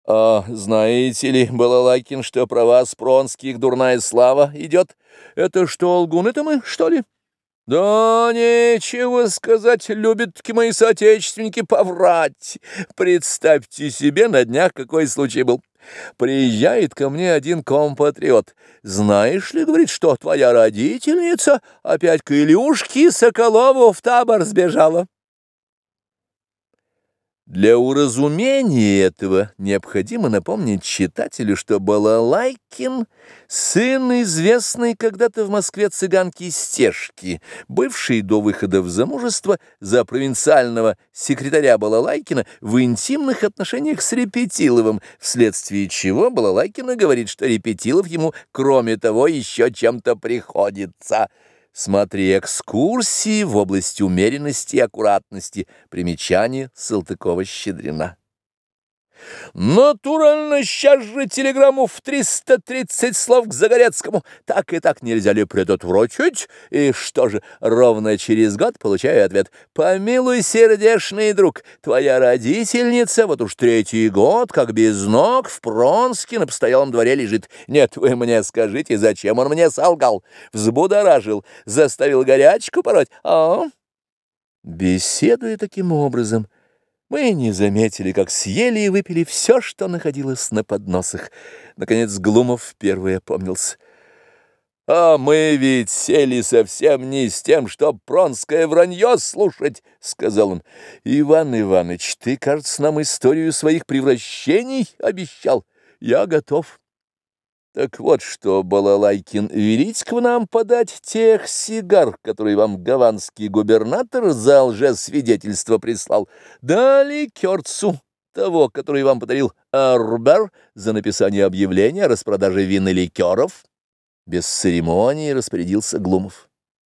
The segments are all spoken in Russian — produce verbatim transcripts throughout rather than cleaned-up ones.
А знаете ли, Балалайкин, что про вас, Пронских, дурная слава идет? Это что, лгуны-то мы, что ли? Да нечего сказать, любят-таки мои соотечественники поврать. Представьте себе, на днях какой случай был. Приезжает ко мне один компатриот. Знаешь ли, говорит, что твоя родительница опять к Илюшке Соколову в табор сбежала? Для уразумения этого необходимо напомнить читателю, что Балалайкин — сын известной когда-то в Москве цыганки Стежки, бывший до выхода в замужество за провинциального секретаря Балалайкина в интимных отношениях с Репетиловым, вследствие чего Балалайкина говорит, что Репетилов ему, кроме того, еще чем-то приходится. Смотри экскурсии в области умеренности и аккуратности. Примечание Салтыкова-Щедрина. Натурально, сейчас же телеграмму в триста тридцать слов к Загорецкому. Так и так нельзя ли предотвратить? И что же, ровно через год получаю ответ. Помилуй, сердечный друг, твоя родительница вот уж третий год, как без ног, в Пронске на постоялом дворе лежит. Нет, вы мне скажите, зачем он мне солгал? Взбудоражил, заставил горячку пороть, а? Беседуя таким образом, мы не заметили, как съели и выпили все, что находилось на подносах. Наконец Глумов первый опомнился. — А мы ведь сели совсем не с тем, чтоб пронское вранье слушать, — сказал он. — Иван Иваныч, ты, кажется, нам историю своих превращений обещал. Я готов. Так вот что, Балалайкин, велить к нам подать тех сигар, которые вам гаванский губернатор за лжесвидетельство прислал, да ликерцу того, который вам подарил Арбер за написание объявления о распродаже вин и ликеров. Без церемонии распорядился Глумов.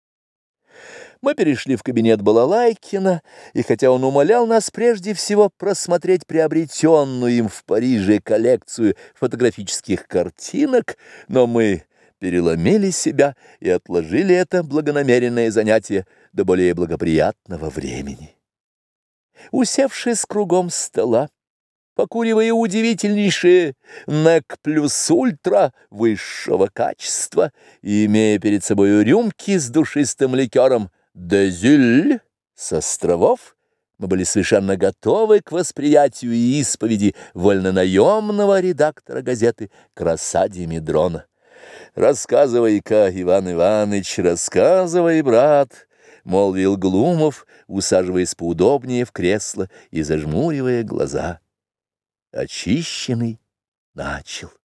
Мы перешли в кабинет Балалайкина, и хотя он умолял нас прежде всего просмотреть приобретенную им в Париже коллекцию фотографических картинок, но мы переломили себя и отложили это благонамеренное занятие до более благоприятного времени. Усевшись кругом стола, покуривая удивительнейшие Нек плюс ультра высшего качества и имея перед собой рюмки с душистым ликером Дезюль с островов, мы были совершенно готовы к восприятию и исповеди вольнонаемного редактора газеты «Краса Димедрона». «Рассказывай-ка, Иван Иваныч, рассказывай, брат», — молвил Глумов, усаживаясь поудобнее в кресло и зажмуривая глаза. Очищенный начал.